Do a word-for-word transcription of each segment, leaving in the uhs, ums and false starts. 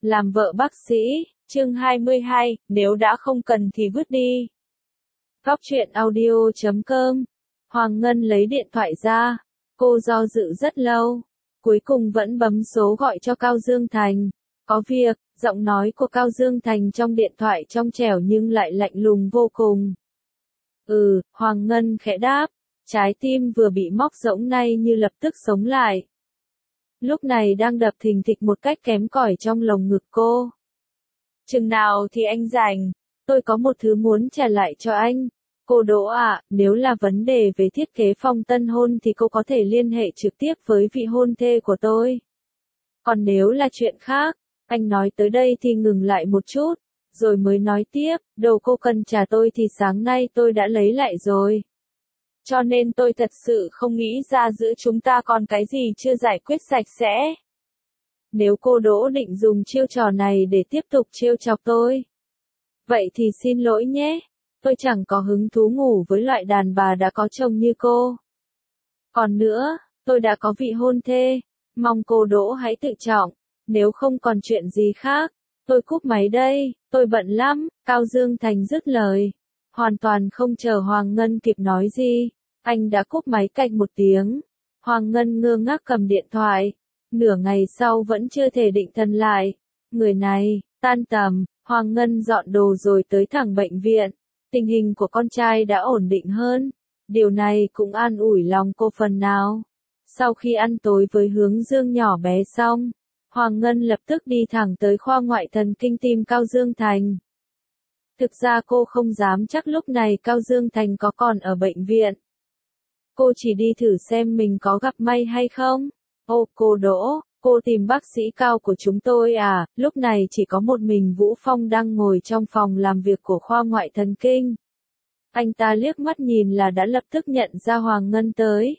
Làm vợ bác sĩ, chương hai mươi hai, nếu đã không cần thì vứt đi. Góc truyện audio chấm com. Hoàng Ngân lấy điện thoại ra. Cô do dự rất lâu. Cuối cùng vẫn bấm số gọi cho Cao Dương Thành. Có việc, giọng nói của Cao Dương Thành trong điện thoại trong trẻo nhưng lại lạnh lùng vô cùng. Ừ, Hoàng Ngân khẽ đáp. Trái tim vừa bị móc rỗng nay như lập tức sống lại. Lúc này đang đập thình thịch một cách kém cỏi trong lồng ngực cô. Chừng nào thì anh rảnh, tôi có một thứ muốn trả lại cho anh. Cô Đỗ ạ, nếu là vấn đề về thiết kế phong tân hôn thì cô có thể liên hệ trực tiếp với vị hôn thê của tôi. Còn nếu là chuyện khác, anh nói tới đây thì ngừng lại một chút, rồi mới nói tiếp, đồ cô cần trả tôi thì sáng nay tôi đã lấy lại rồi. Cho nên tôi thật sự không nghĩ ra giữa chúng ta còn cái gì chưa giải quyết sạch sẽ. Nếu cô Đỗ định dùng chiêu trò này để tiếp tục trêu chọc tôi, vậy thì xin lỗi nhé, tôi chẳng có hứng thú ngủ với loại đàn bà đã có chồng như cô. Còn nữa, tôi đã có vị hôn thê, mong cô Đỗ hãy tự trọng, nếu không còn chuyện gì khác, tôi cúp máy đây, tôi bận lắm, Cao Dương Thành dứt lời. Hoàn toàn không chờ Hoàng Ngân kịp nói gì, anh đã cúp máy cạch một tiếng. Hoàng Ngân ngơ ngác cầm điện thoại, nửa ngày sau vẫn chưa thể định thần lại. Người này, tan tầm, Hoàng Ngân dọn đồ rồi tới thẳng bệnh viện. Tình hình của con trai đã ổn định hơn, điều này cũng an ủi lòng cô phần nào. Sau khi ăn tối với Hướng Dương nhỏ bé xong, Hoàng Ngân lập tức đi thẳng tới khoa ngoại thần kinh tìm Cao Dương Thành. Thực ra cô không dám chắc lúc này Cao Dương Thành có còn ở bệnh viện. Cô chỉ đi thử xem mình có gặp may hay không. Ô cô Đỗ, cô tìm bác sĩ Cao của chúng tôi à, lúc này chỉ có một mình Vũ Phong đang ngồi trong phòng làm việc của khoa ngoại thần kinh. Anh ta liếc mắt nhìn là đã lập tức nhận ra Hoàng Ngân tới.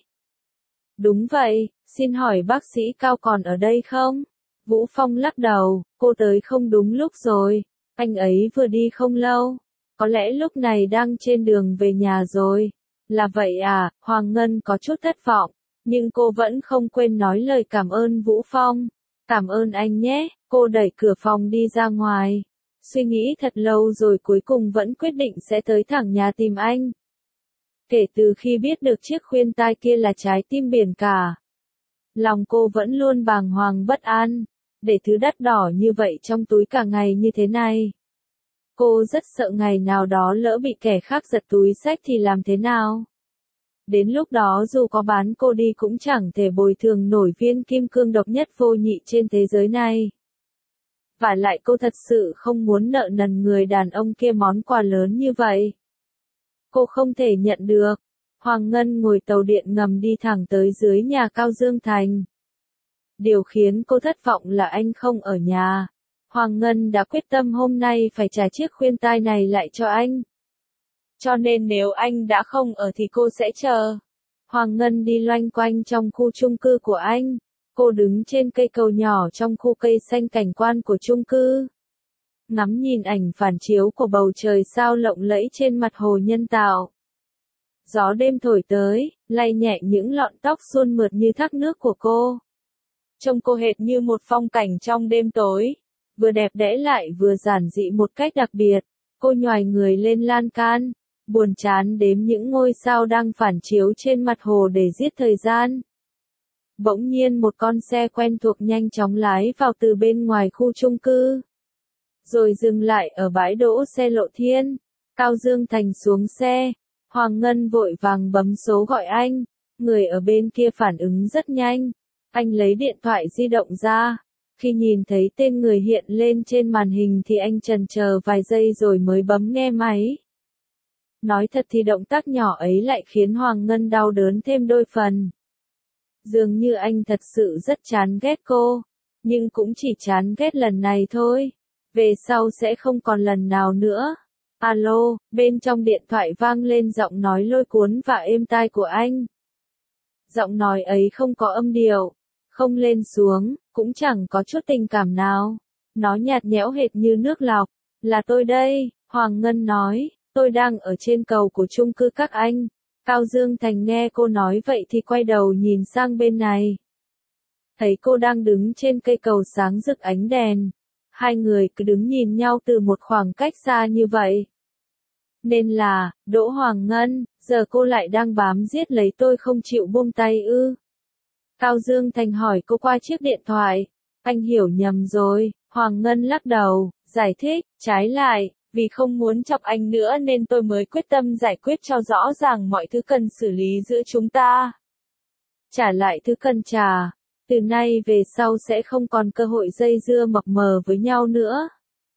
Đúng vậy, xin hỏi bác sĩ Cao còn ở đây không? Vũ Phong lắc đầu, cô tới không đúng lúc rồi. Anh ấy vừa đi không lâu, có lẽ lúc này đang trên đường về nhà rồi. Là vậy à, Hoàng Ngân có chút thất vọng, nhưng cô vẫn không quên nói lời cảm ơn Vũ Phong. Cảm ơn anh nhé, cô đẩy cửa phòng đi ra ngoài. Suy nghĩ thật lâu rồi cuối cùng vẫn quyết định sẽ tới thẳng nhà tìm anh. Kể từ khi biết được chiếc khuyên tai kia là trái tim biển cả, lòng cô vẫn luôn bàng hoàng bất an. Để thứ đắt đỏ như vậy trong túi cả ngày như thế này. Cô rất sợ ngày nào đó lỡ bị kẻ khác giật túi xách thì làm thế nào. Đến lúc đó dù có bán cô đi cũng chẳng thể bồi thường nổi viên kim cương độc nhất vô nhị trên thế giới này. Và lại cô thật sự không muốn nợ nần người đàn ông kia món quà lớn như vậy. Cô không thể nhận được. Hoàng Ngân ngồi tàu điện ngầm đi thẳng tới dưới nhà Cao Dương Thành. Điều khiến cô thất vọng là anh không ở nhà. Hoàng Ngân đã quyết tâm hôm nay phải trả chiếc khuyên tai này lại cho anh. Cho nên nếu anh đã không ở thì cô sẽ chờ. Hoàng Ngân đi loanh quanh trong khu chung cư của anh. Cô đứng trên cây cầu nhỏ trong khu cây xanh cảnh quan của chung cư. Ngắm nhìn ảnh phản chiếu của bầu trời sao lộng lẫy trên mặt hồ nhân tạo. Gió đêm thổi tới, lay nhẹ những lọn tóc suôn mượt như thác nước của cô. Trông cô hệt như một phong cảnh trong đêm tối, vừa đẹp đẽ lại vừa giản dị một cách đặc biệt. Cô nhoài người lên lan can, buồn chán đếm những ngôi sao đang phản chiếu trên mặt hồ để giết thời gian. Bỗng nhiên một con xe quen thuộc nhanh chóng lái vào từ bên ngoài khu chung cư, rồi dừng lại ở bãi đỗ xe Lộ Thiên. Cao Dương Thành xuống xe, Hoàng Ngân vội vàng bấm số gọi anh. Người ở bên kia phản ứng rất nhanh. Anh lấy điện thoại di động ra. Khi nhìn thấy tên người hiện lên trên màn hình thì anh chần chờ vài giây rồi mới bấm nghe máy. Nói thật thì động tác nhỏ ấy lại khiến Hoàng Ngân đau đớn thêm đôi phần. Dường như anh thật sự rất chán ghét cô, nhưng cũng chỉ chán ghét lần này thôi. Về sau sẽ không còn lần nào nữa. Alo, bên trong điện thoại vang lên giọng nói lôi cuốn và êm tai của anh. Giọng nói ấy không có âm điệu, không lên xuống, cũng chẳng có chút tình cảm nào. Nó nhạt nhẽo hệt như nước lọc. Là tôi đây, Hoàng Ngân nói, tôi đang ở trên cầu của chung cư các anh. Cao Dương Thành nghe cô nói vậy thì quay đầu nhìn sang bên này. Thấy cô đang đứng trên cây cầu sáng rực ánh đèn. Hai người cứ đứng nhìn nhau từ một khoảng cách xa như vậy. Nên là, Đỗ Hoàng Ngân, giờ cô lại đang bám giết lấy tôi không chịu buông tay ư? Cao Dương Thành hỏi cô qua chiếc điện thoại. Anh hiểu nhầm rồi, Hoàng Ngân lắc đầu, giải thích, trái lại, vì không muốn chọc anh nữa nên tôi mới quyết tâm giải quyết cho rõ ràng mọi thứ cần xử lý giữa chúng ta. Trả lại thứ cần trả, từ nay về sau sẽ không còn cơ hội dây dưa mập mờ với nhau nữa.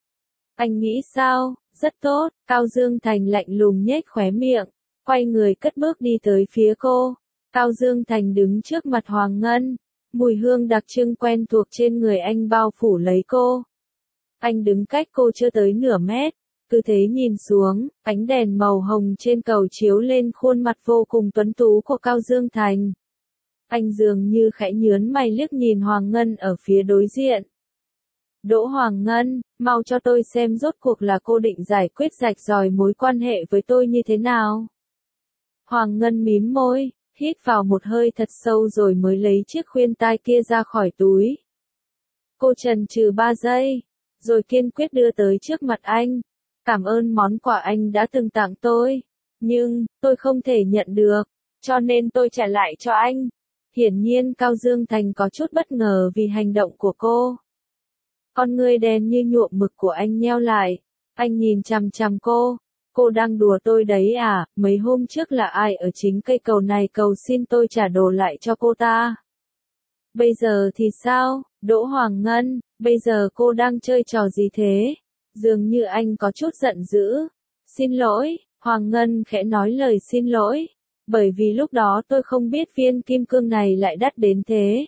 Anh nghĩ sao? Rất tốt, Cao Dương Thành lạnh lùng nhếch khóe miệng, quay người cất bước đi tới phía cô. Cao Dương Thành đứng trước mặt Hoàng Ngân, mùi hương đặc trưng quen thuộc trên người anh bao phủ lấy cô. Anh đứng cách cô chưa tới nửa mét, cứ thế nhìn xuống, ánh đèn màu hồng trên cầu chiếu lên khuôn mặt vô cùng tuấn tú của Cao Dương Thành. Anh dường như khẽ nhướng mày liếc nhìn Hoàng Ngân ở phía đối diện. Đỗ Hoàng Ngân, mau cho tôi xem rốt cuộc là cô định giải quyết rạch ròi mối quan hệ với tôi như thế nào. Hoàng Ngân mím môi, hít vào một hơi thật sâu rồi mới lấy chiếc khuyên tai kia ra khỏi túi. Cô chần chừ ba giây, rồi kiên quyết đưa tới trước mặt anh. Cảm ơn món quà anh đã từng tặng tôi, nhưng, tôi không thể nhận được, cho nên tôi trả lại cho anh. Hiển nhiên Cao Dương Thành có chút bất ngờ vì hành động của cô. Con ngươi đen như nhuộm mực của anh nheo lại, anh nhìn chằm chằm cô. Cô đang đùa tôi đấy à, mấy hôm trước là ai ở chính cây cầu này cầu xin tôi trả đồ lại cho cô ta. Bây giờ thì sao, Đỗ Hoàng Ngân, bây giờ cô đang chơi trò gì thế? Dường như anh có chút giận dữ. Xin lỗi, Hoàng Ngân khẽ nói lời xin lỗi, bởi vì lúc đó tôi không biết viên kim cương này lại đắt đến thế.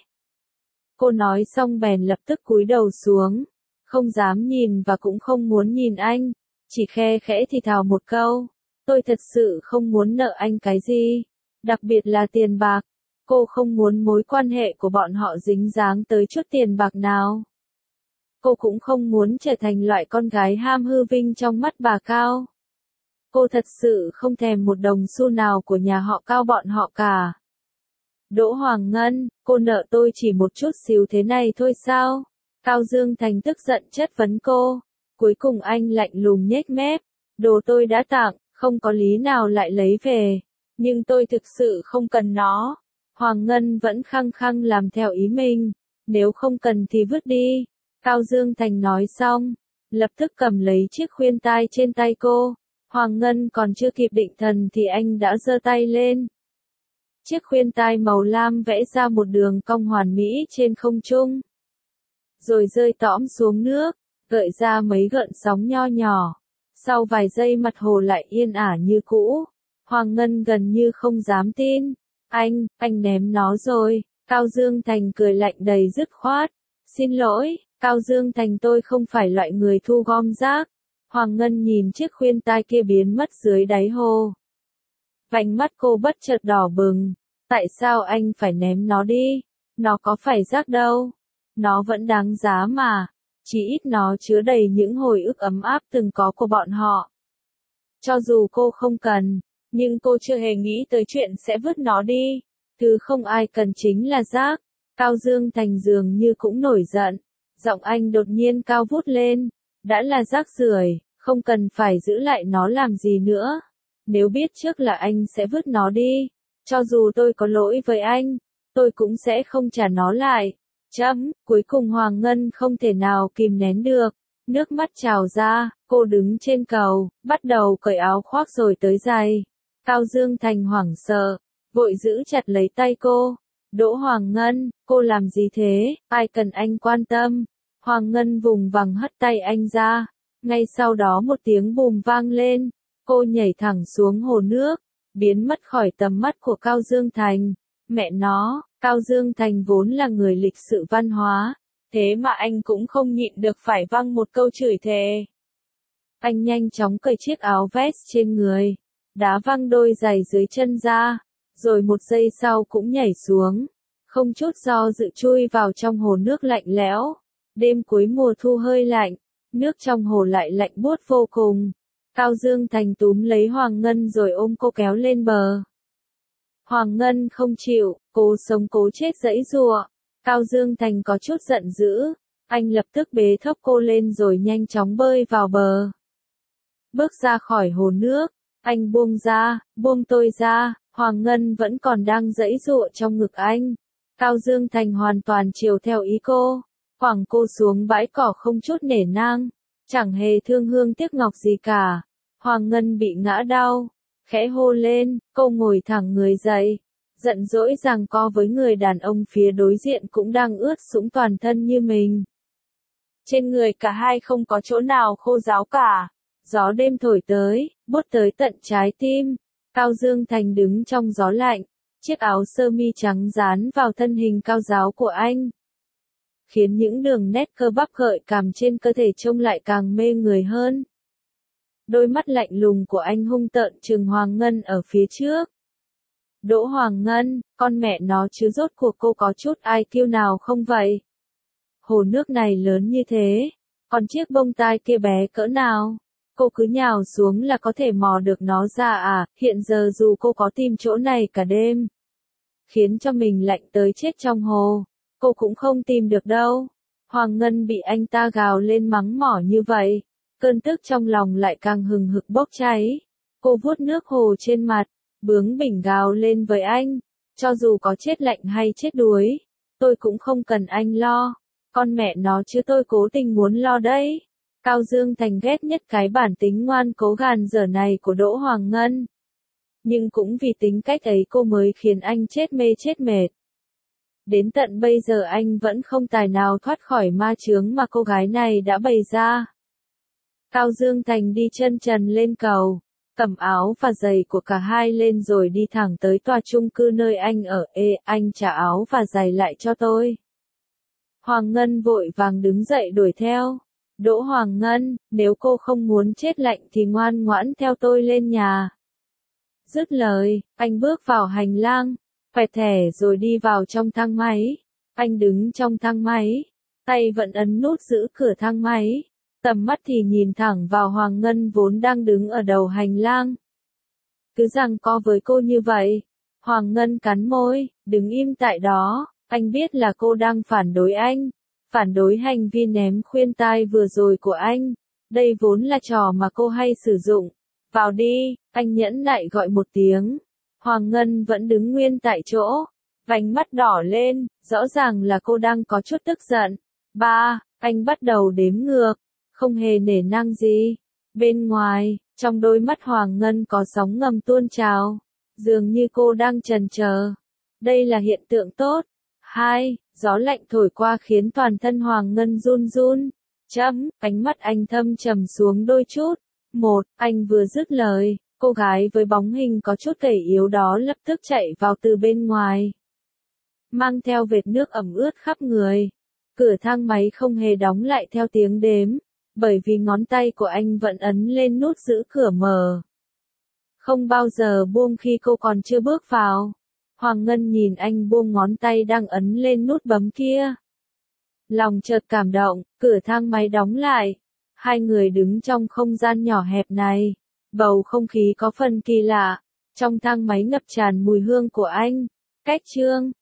Cô nói xong bèn lập tức cúi đầu xuống, không dám nhìn và cũng không muốn nhìn anh, chỉ khe khẽ thì thào một câu, tôi thật sự không muốn nợ anh cái gì, đặc biệt là tiền bạc, cô không muốn mối quan hệ của bọn họ dính dáng tới chút tiền bạc nào. Cô cũng không muốn trở thành loại con gái ham hư vinh trong mắt bà Cao. Cô thật sự không thèm một đồng xu nào của nhà họ Cao bọn họ cả. Đỗ Hoàng Ngân, cô nợ tôi chỉ một chút xíu thế này thôi sao? Cao Dương Thành tức giận chất vấn cô. Cuối cùng anh lạnh lùng nhếch mép. Đồ tôi đã tặng, không có lý nào lại lấy về. Nhưng tôi thực sự không cần nó. Hoàng Ngân vẫn khăng khăng làm theo ý mình. Nếu không cần thì vứt đi. Cao Dương Thành nói xong, lập tức cầm lấy chiếc khuyên tai trên tay cô. Hoàng Ngân còn chưa kịp định thần thì anh đã giơ tay lên. Chiếc khuyên tai màu lam vẽ ra một đường cong hoàn mỹ trên không trung. Rồi rơi tõm xuống nước, gợi ra mấy gợn sóng nho nhỏ. Sau vài giây mặt hồ lại yên ả như cũ. Hoàng Ngân gần như không dám tin. Anh, anh ném nó rồi. Cao Dương Thành cười lạnh đầy dứt khoát. Xin lỗi, Cao Dương Thành tôi không phải loại người thu gom rác. Hoàng Ngân nhìn chiếc khuyên tai kia biến mất dưới đáy hồ. Vành mắt cô bất chợt đỏ bừng. Tại sao anh phải ném nó đi? Nó có phải rác đâu. Nó vẫn đáng giá mà. Chỉ ít nó chứa đầy những hồi ức ấm áp từng có của bọn họ. Cho dù cô không cần, nhưng cô chưa hề nghĩ tới chuyện sẽ vứt nó đi. Thứ không ai cần chính là rác. Cao Dương Thành dường như cũng nổi giận. Giọng anh đột nhiên cao vút lên. Đã là rác rưởi, không cần phải giữ lại nó làm gì nữa. Nếu biết trước là anh sẽ vứt nó đi, cho dù tôi có lỗi với anh, tôi cũng sẽ không trả nó lại. Chấm, cuối cùng Hoàng Ngân không thể nào kìm nén được. Nước mắt trào ra, cô đứng trên cầu, bắt đầu cởi áo khoác rồi tới giày. Cao Dương Thành hoảng sợ, vội giữ chặt lấy tay cô. Đỗ Hoàng Ngân, cô làm gì thế, ai cần anh quan tâm. Hoàng Ngân vùng vằng hất tay anh ra. Ngay sau đó một tiếng bùm vang lên. Cô nhảy thẳng xuống hồ nước, biến mất khỏi tầm mắt của Cao Dương Thành. Mẹ nó, Cao Dương Thành vốn là người lịch sự văn hóa. Thế mà anh cũng không nhịn được phải văng một câu chửi thề. Anh nhanh chóng cởi chiếc áo vest trên người, đá văng đôi giày dưới chân ra, rồi một giây sau cũng nhảy xuống. Không chút do dự chui vào trong hồ nước lạnh lẽo. Đêm cuối mùa thu hơi lạnh, nước trong hồ lại lạnh buốt vô cùng. Cao Dương Thành túm lấy Hoàng Ngân rồi ôm cô kéo lên bờ. Hoàng Ngân không chịu, cố sống cố chết giãy giụa. Cao Dương Thành có chút giận dữ. Anh lập tức bế thốc cô lên rồi nhanh chóng bơi vào bờ. Bước ra khỏi hồ nước, anh buông ra, buông tôi ra, Hoàng Ngân vẫn còn đang giãy giụa trong ngực anh. Cao Dương Thành hoàn toàn chiều theo ý cô, quẳng cô xuống bãi cỏ không chút nể nang, chẳng hề thương hương tiếc ngọc gì cả. Hoàng Ngân bị ngã đau, khẽ hô lên, cô ngồi thẳng người dậy, giận dỗi giằng co với người đàn ông phía đối diện cũng đang ướt sũng toàn thân như mình. Trên người cả hai không có chỗ nào khô ráo cả. Gió đêm thổi tới, buốt tới tận trái tim. Cao Dương Thành đứng trong gió lạnh, chiếc áo sơ mi trắng dán vào thân hình cao ráo của anh, khiến những đường nét cơ bắp gợi cảm trên cơ thể trông lại càng mê người hơn. Đôi mắt lạnh lùng của anh hung tợn trừng Hoàng Ngân ở phía trước. Đỗ Hoàng Ngân, con mẹ nó chứ rốt cuộc cô có chút i kiu nào không vậy? Hồ nước này lớn như thế, còn chiếc bông tai kia bé cỡ nào? Cô cứ nhào xuống là có thể mò được nó ra à? Hiện giờ dù cô có tìm chỗ này cả đêm, khiến cho mình lạnh tới chết trong hồ, cô cũng không tìm được đâu. Hoàng Ngân bị anh ta gào lên mắng mỏ như vậy, cơn tức trong lòng lại càng hừng hực bốc cháy. Cô vuốt nước hồ trên mặt, bướng bỉnh gào lên với anh, cho dù có chết lạnh hay chết đuối, tôi cũng không cần anh lo. Con mẹ nó chứ tôi cố tình muốn lo đấy. Cao Dương Thành ghét nhất cái bản tính ngoan cố gàn dở này của Đỗ Hoàng Ngân. Nhưng cũng vì tính cách ấy cô mới khiến anh chết mê chết mệt. Đến tận bây giờ anh vẫn không tài nào thoát khỏi ma chướng mà cô gái này đã bày ra. Cao Dương Thành đi chân trần lên cầu, cầm áo và giày của cả hai lên rồi đi thẳng tới tòa chung cư nơi anh ở. Ê, anh trả áo và giày lại cho tôi. Hoàng Ngân vội vàng đứng dậy đuổi theo. Đỗ Hoàng Ngân, nếu cô không muốn chết lạnh thì ngoan ngoãn theo tôi lên nhà. Dứt lời, anh bước vào hành lang, quẹt thẻ rồi đi vào trong thang máy. Anh đứng trong thang máy, tay vẫn ấn nút giữ cửa thang máy, tầm mắt thì nhìn thẳng vào Hoàng Ngân vốn đang đứng ở đầu hành lang. Cứ giằng co với cô như vậy. Hoàng Ngân cắn môi, đứng im tại đó. Anh biết là cô đang phản đối anh, phản đối hành vi ném khuyên tai vừa rồi của anh. Đây vốn là trò mà cô hay sử dụng. Vào đi, anh nhẫn nại gọi một tiếng. Hoàng Ngân vẫn đứng nguyên tại chỗ, vành mắt đỏ lên, rõ ràng là cô đang có chút tức giận. Ba, anh bắt đầu đếm ngược, không hề nể nang gì. Bên ngoài, trong đôi mắt Hoàng Ngân có sóng ngầm tuôn trào, dường như cô đang chần chờ. Đây là hiện tượng tốt. Hai, gió lạnh thổi qua khiến toàn thân Hoàng Ngân run run. Chấm, ánh mắt anh thâm trầm xuống đôi chút. Một, anh vừa dứt lời, cô gái với bóng hình có chút gầy yếu đó lập tức chạy vào từ bên ngoài, mang theo vệt nước ẩm ướt khắp người. Cửa thang máy không hề đóng lại theo tiếng đếm, bởi vì ngón tay của anh vẫn ấn lên nút giữ cửa mở, không bao giờ buông khi cô còn chưa bước vào. Hoàng Ngân nhìn anh buông ngón tay đang ấn lên nút bấm kia, lòng chợt cảm động. Cửa thang máy đóng lại, hai người đứng trong không gian nhỏ hẹp này, bầu không khí có phần kỳ lạ. Trong thang máy ngập tràn mùi hương của anh. Cách chương